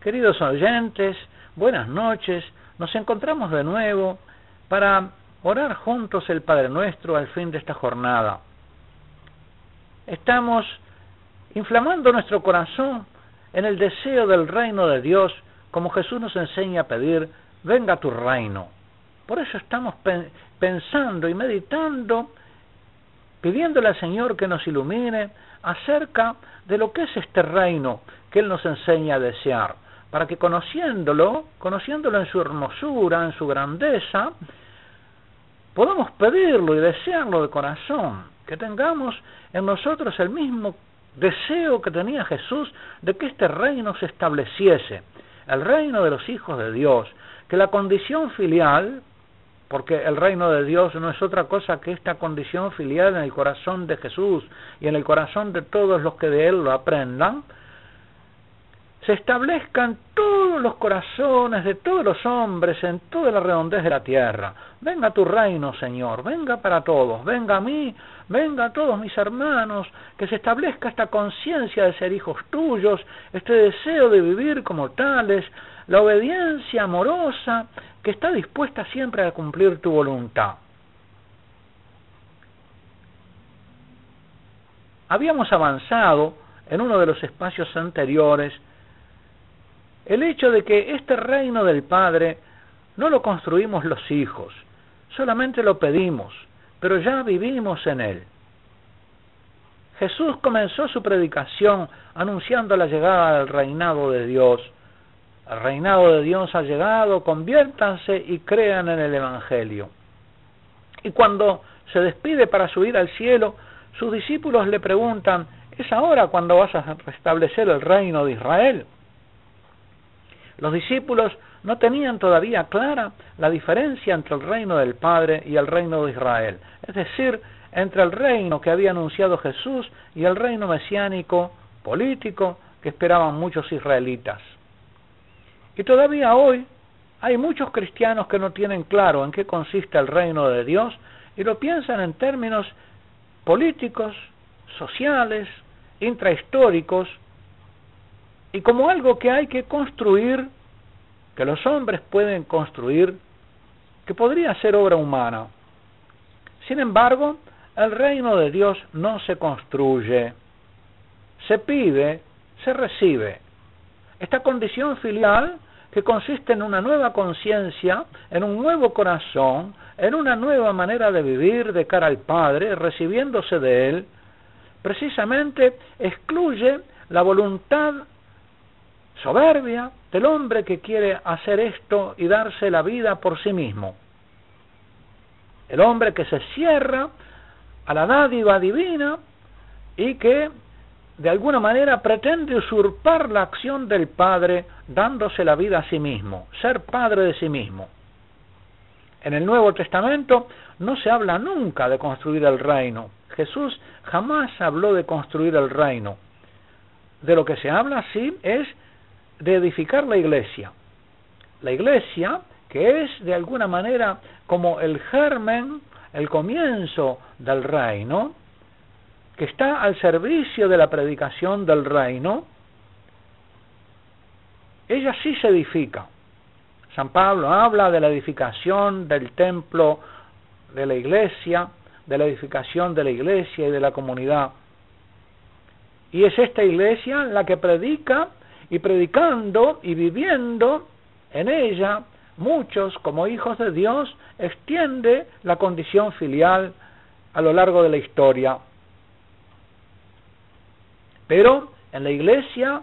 Queridos oyentes, buenas noches. Nos encontramos de nuevo para orar juntos el Padre Nuestro al fin de esta jornada. Estamos inflamando nuestro corazón en el deseo del reino de Dios, como Jesús nos enseña a pedir: venga tu reino. Por eso estamos pensando y meditando, pidiéndole al Señor que nos ilumine acerca de lo que es este reino que Él nos enseña a desear, para que conociéndolo en su hermosura, en su grandeza, podamos pedirlo y desearlo de corazón, que tengamos en nosotros el mismo deseo que tenía Jesús de que este reino se estableciese, el reino de los hijos de Dios, que la condición filial, porque el reino de Dios no es otra cosa que esta condición filial en el corazón de Jesús y en el corazón de todos los que de Él lo aprendan, se establezca en todos los corazones de todos los hombres, en toda la redondez de la tierra. Venga tu reino, Señor, venga para todos, venga a mí, venga a todos mis hermanos, que se establezca esta conciencia de ser hijos tuyos, este deseo de vivir como tales, la obediencia amorosa que está dispuesta siempre a cumplir tu voluntad. Habíamos avanzado en uno de los espacios anteriores el hecho de que este reino del Padre no lo construimos los hijos, solamente lo pedimos, pero ya vivimos en él. Jesús comenzó su predicación anunciando la llegada del reinado de Dios. El reinado de Dios ha llegado, conviértanse y crean en el Evangelio. Y cuando se despide para subir al cielo, sus discípulos le preguntan: ¿es ahora cuando vas a restablecer el reino de Israel? Los discípulos no tenían todavía clara la diferencia entre el reino del Padre y el reino de Israel, es decir, entre el reino que había anunciado Jesús y el reino mesiánico político que esperaban muchos israelitas. Y todavía hoy hay muchos cristianos que no tienen claro en qué consiste el reino de Dios y lo piensan en términos políticos, sociales, intrahistóricos, y como algo que hay que construir, que los hombres pueden construir, que podría ser obra humana. Sin embargo, el reino de Dios no se construye, se pide, se recibe. Esta condición filial, que consiste en una nueva conciencia, en un nuevo corazón, en una nueva manera de vivir de cara al Padre, recibiéndose de Él, precisamente excluye la voluntad soberbia del hombre que quiere hacer esto y darse la vida por sí mismo. El hombre que se cierra a la dádiva divina y que de alguna manera pretende usurpar la acción del Padre dándose la vida a sí mismo, ser padre de sí mismo. En el Nuevo Testamento no se habla nunca de construir el reino. Jesús jamás habló de construir el reino. De lo que se habla, sí, es de edificar la iglesia. La iglesia, que es de alguna manera como el germen, el comienzo del reino, que está al servicio de la predicación del reino, ella sí se edifica. San Pablo habla de la edificación del templo de la iglesia, de la edificación de la iglesia y de la comunidad. Y es esta iglesia la que predica, y predicando y viviendo en ella, muchos como hijos de Dios, extiende la condición filial a lo largo de la historia. Pero en la iglesia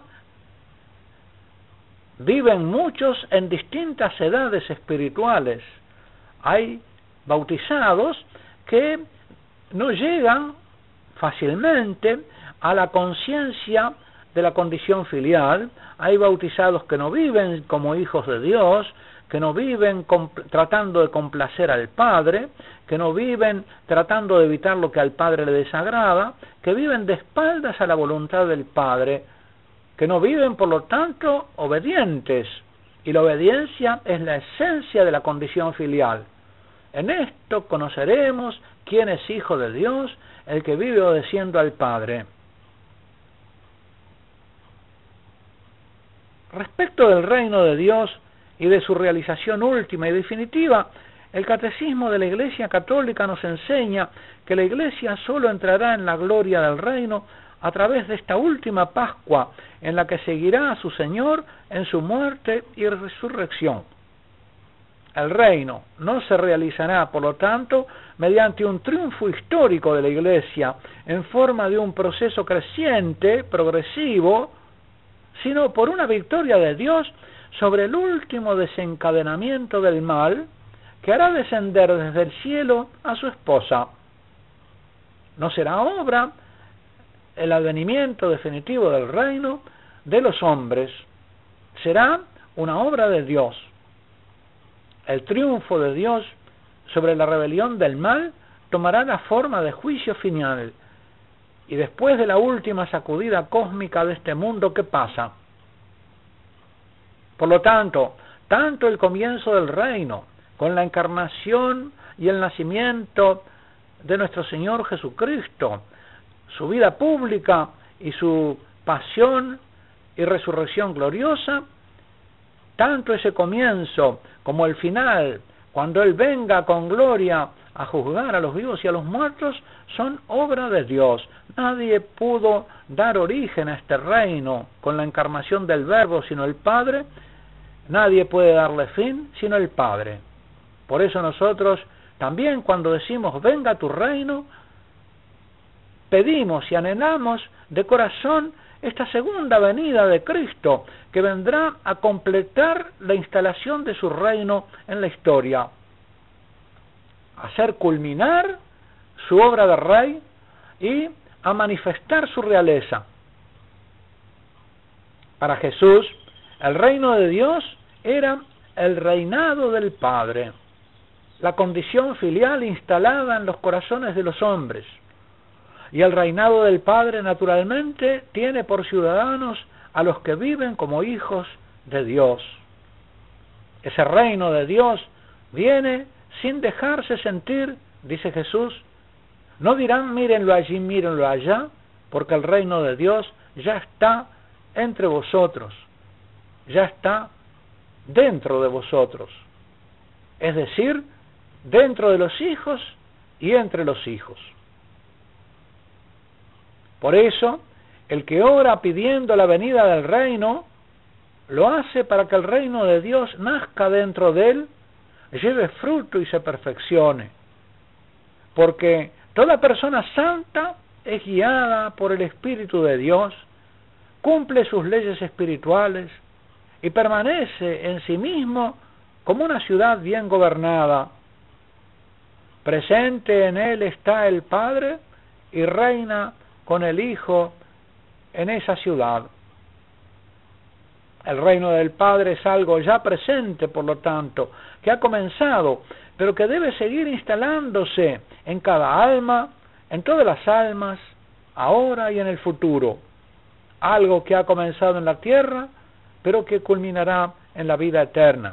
viven muchos en distintas edades espirituales. Hay bautizados que no llegan fácilmente a la conciencia de la condición filial. Hay bautizados que no viven como hijos de Dios, que no viven tratando de complacer al Padre, que no viven tratando de evitar lo que al Padre le desagrada, que viven de espaldas a la voluntad del Padre, que no viven, por lo tanto, obedientes. Y la obediencia es la esencia de la condición filial. En esto conoceremos quién es hijo de Dios, el que vive obedeciendo al Padre. Respecto del reino de Dios y de su realización última y definitiva, el Catecismo de la Iglesia Católica nos enseña que la Iglesia solo entrará en la gloria del reino a través de esta última Pascua, en la que seguirá a su Señor en su muerte y resurrección. El reino no se realizará, por lo tanto, mediante un triunfo histórico de la Iglesia en forma de un proceso creciente, progresivo, sino por una victoria de Dios sobre el último desencadenamiento del mal que hará descender desde el cielo a su esposa. No será obra el advenimiento definitivo del reino de los hombres, será una obra de Dios. El triunfo de Dios sobre la rebelión del mal tomará la forma de juicio final, y después de la última sacudida cósmica de este mundo, ¿qué pasa? Por lo tanto, tanto el comienzo del reino, con la encarnación y el nacimiento de nuestro Señor Jesucristo, su vida pública y su pasión y resurrección gloriosa, tanto ese comienzo como el final, cuando Él venga con gloria a juzgar a los vivos y a los muertos, son obra de Dios. Nadie pudo dar origen a este reino con la encarnación del Verbo sino el Padre. Nadie puede darle fin sino el Padre. Por eso nosotros también, cuando decimos venga tu reino, pedimos y anhelamos de corazón esta segunda venida de Cristo, que vendrá a completar la instalación de su reino en la historia, a hacer culminar su obra de rey y a manifestar su realeza. Para Jesús, el reino de Dios era el reinado del Padre, la condición filial instalada en los corazones de los hombres. Y el reinado del Padre, naturalmente, tiene por ciudadanos a los que viven como hijos de Dios. Ese reino de Dios viene sin dejarse sentir, dice Jesús. No dirán mírenlo allí, mírenlo allá, porque el reino de Dios ya está entre vosotros, ya está dentro de vosotros. Es decir, dentro de los hijos y entre los hijos. Por eso, el que ora pidiendo la venida del reino, lo hace para que el reino de Dios nazca dentro de él, lleve fruto y se perfeccione. Porque toda persona santa es guiada por el Espíritu de Dios, cumple sus leyes espirituales y permanece en sí mismo como una ciudad bien gobernada. Presente en él está el Padre y reina con el Hijo en esa ciudad. El reino del Padre es algo ya presente, por lo tanto, que ha comenzado, pero que debe seguir instalándose en cada alma, en todas las almas, ahora y en el futuro. Algo que ha comenzado en la tierra, pero que culminará en la vida eterna.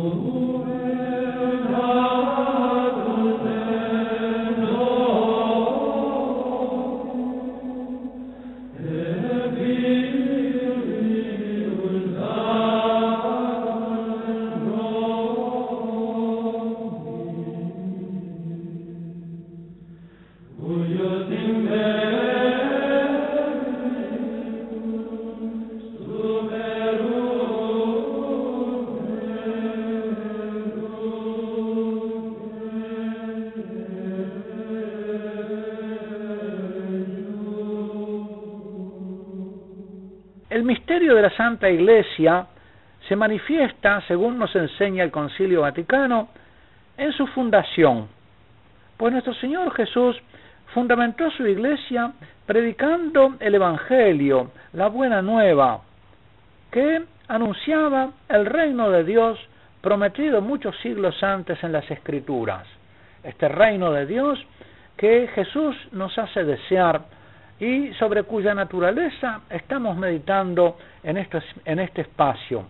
El misterio de la Santa Iglesia se manifiesta, según nos enseña el Concilio Vaticano, en su fundación, pues nuestro Señor Jesús fundamentó su Iglesia predicando el Evangelio, la buena nueva, que anunciaba el reino de Dios prometido muchos siglos antes en las Escrituras. Este reino de Dios que Jesús nos hace desear y sobre cuya naturaleza estamos meditando en este espacio.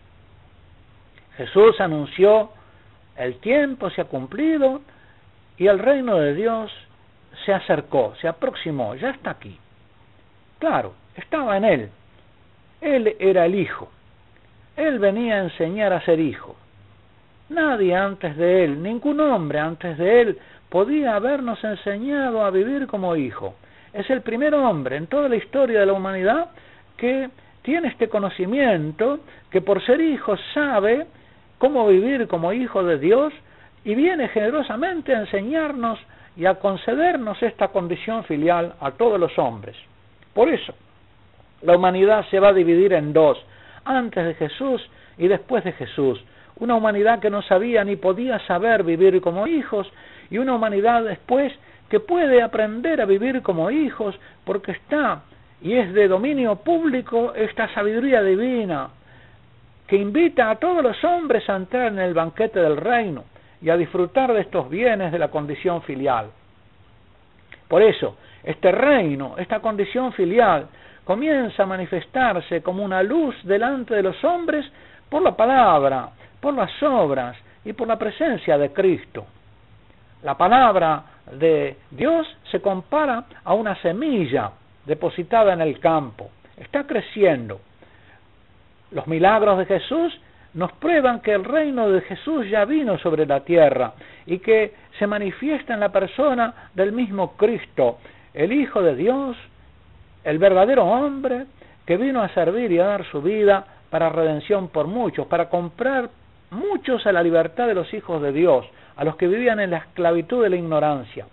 Jesús anunció: el tiempo se ha cumplido y el reino de Dios se acercó, se aproximó, ya está aquí. Claro, estaba en Él. Él era el Hijo. Él venía a enseñar a ser hijo. Nadie antes de Él, ningún hombre antes de Él, podía habernos enseñado a vivir como hijo. Es el primer hombre en toda la historia de la humanidad que tiene este conocimiento, que por ser hijo sabe cómo vivir como hijo de Dios y viene generosamente a enseñarnos y a concedernos esta condición filial a todos los hombres. Por eso, la humanidad se va a dividir en dos, antes de Jesús y después de Jesús. Una humanidad que no sabía ni podía saber vivir como hijos, y una humanidad después que puede aprender a vivir como hijos porque está y es de dominio público esta sabiduría divina que invita a todos los hombres a entrar en el banquete del reino y a disfrutar de estos bienes de la condición filial. Por eso, este reino, esta condición filial, comienza a manifestarse como una luz delante de los hombres por la palabra, por las obras y por la presencia de Cristo. La palabra de Dios se compara a una semilla depositada en el campo. Está creciendo. Los milagros de Jesús nos prueban que el reino de Jesús ya vino sobre la tierra y que se manifiesta en la persona del mismo Cristo, el Hijo de Dios, el verdadero hombre que vino a servir y a dar su vida para redención por muchos, para comprar muchos a la libertad de los hijos de Dios, a los que vivían en la esclavitud de la ignorancia.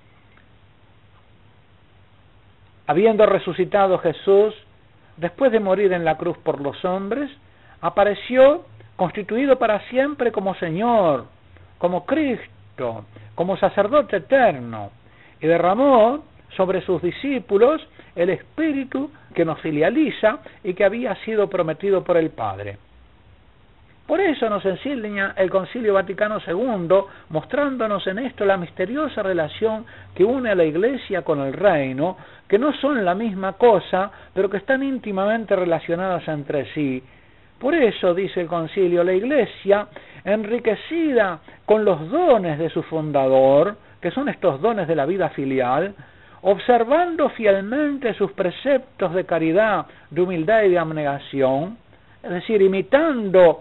Habiendo resucitado Jesús, después de morir en la cruz por los hombres, apareció constituido para siempre como Señor, como Cristo, como sacerdote eterno, y derramó sobre sus discípulos el Espíritu que nos filializa y que había sido prometido por el Padre. Por eso nos enseña el Concilio Vaticano II, mostrándonos en esto la misteriosa relación que une a la Iglesia con el reino, que no son la misma cosa, pero que están íntimamente relacionadas entre sí. Por eso, dice el Concilio, la Iglesia, enriquecida con los dones de su fundador, que son estos dones de la vida filial, observando fielmente sus preceptos de caridad, de humildad y de abnegación, es decir, imitando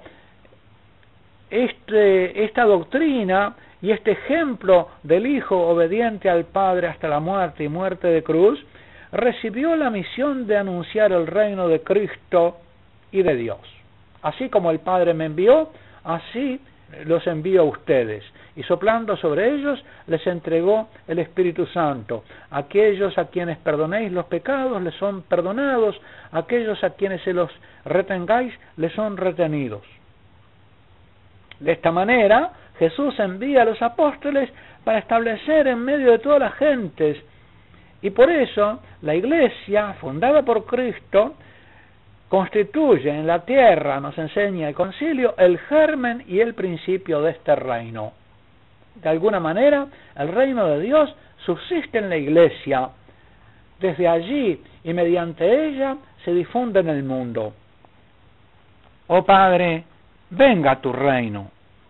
esta doctrina y este ejemplo del Hijo obediente al Padre hasta la muerte y muerte de cruz, recibió la misión de anunciar el reino de Cristo y de Dios. Así como el Padre me envió, así los envío a ustedes. Y soplando sobre ellos, les entregó el Espíritu Santo. Aquellos a quienes perdonéis los pecados, les son perdonados. Aquellos a quienes se los retengáis, les son retenidos. De esta manera, Jesús envía a los apóstoles para establecer en medio de todas las gentes. Y por eso, la Iglesia, fundada por Cristo, constituye en la tierra, nos enseña el Concilio, el germen y el principio de este reino. De alguna manera, el reino de Dios subsiste en la Iglesia. Desde allí y mediante ella se difunde en el mundo. Oh Padre, venga a tu reino.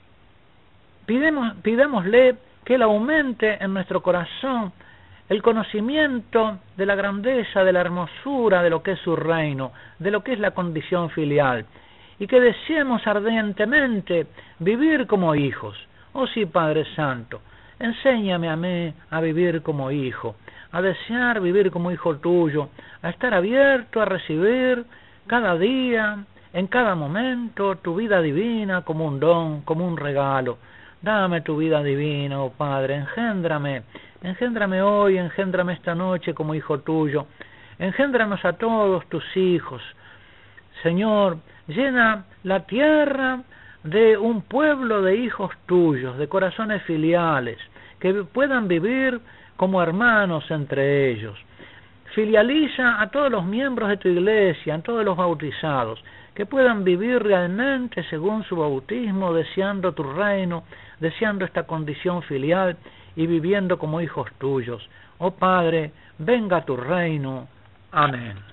Pidámosle que Él aumente en nuestro corazón el conocimiento de la grandeza, de la hermosura de lo que es su reino, de lo que es la condición filial, y que deseemos ardientemente vivir como hijos. Oh sí, Padre Santo, enséñame a mí a vivir como hijo, a desear vivir como hijo tuyo, a estar abierto a recibir cada día, en cada momento, tu vida divina como un don, como un regalo. Dame tu vida divina, oh Padre, engéndrame hoy, engéndrame esta noche como hijo tuyo, engéndranos a todos tus hijos. Señor, llena la tierra de un pueblo de hijos tuyos, de corazones filiales, que puedan vivir como hermanos entre ellos. Filializa a todos los miembros de tu iglesia, a todos los bautizados, que puedan vivir realmente según su bautismo, deseando tu reino, deseando esta condición filial y viviendo como hijos tuyos. Oh Padre, venga a tu reino. Amén.